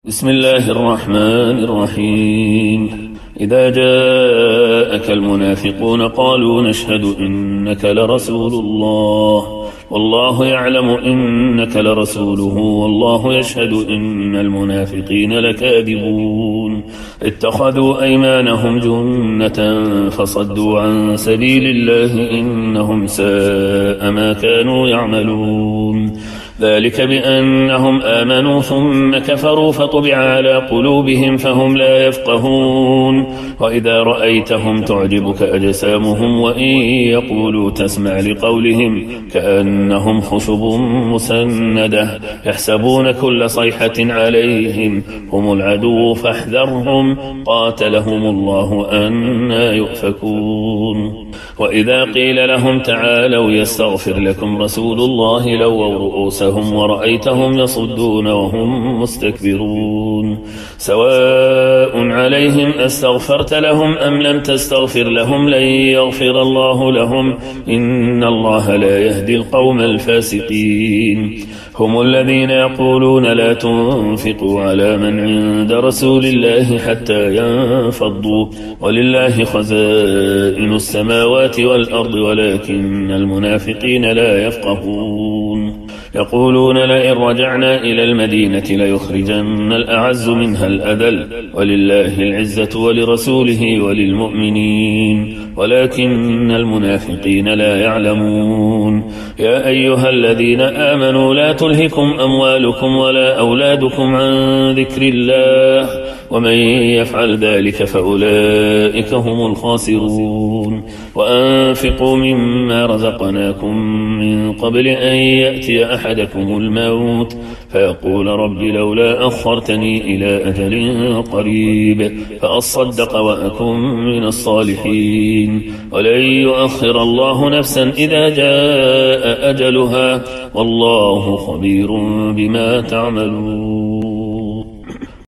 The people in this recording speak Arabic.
بسم الله الرحمن الرحيم. إذا جاءك المنافقون قالوا نشهد إنك لرسول الله والله يعلم إنك لرسوله والله يشهد إن المنافقين لكاذبون اتخذوا أيمانهم جنة فصدوا عن سبيل الله إنهم ساء ما كانوا يعملون ذلك بأنهم آمنوا ثم كفروا فطبع على قلوبهم فهم لا يفقهون وإذا رأيتهم تعجبك أجسامهم وإن يقولوا تسمع لقولهم كأنهم خشب مسندة يحسبون كل صيحة عليهم هم العدو فاحذرهم قاتلهم الله أنى يؤفكون وإذا قيل لهم تعالوا يستغفر لكم رسول الله لووا رؤوسهم ورأيتهم يصدون وهم مستكبرون سواء عليهم أستغفرت لهم أم لم تستغفر لهم لن يغفر الله لهم إن الله لا يهدي القوم الفاسقين هم الذين يقولون لا تنفقوا على من عند رسول الله حتى ينفضوا ولله خزائن السماوات والأرض ولكن المنافقين لا يفقهون يقولون لئن رجعنا إلى المدينة ليخرجن الأعز منها الأذل ولله العزة ولرسوله وللمؤمنين ولكن المنافقين لا يعلمون يا أيها الذين آمنوا لا تلهكم أموالكم ولا أولادكم عن ذكر الله ومن يفعل ذلك فأولئك هم الخاسرون وأنفقوا مما رزقناكم من قبل أن يأتي أحدكم الموت فيقول رب لولا أخرتني إلى أجل قريب فأصدق وأكن من الصالحين ولن يؤخر الله نفسا إذا جاء أجلها والله خبير بما تعملون.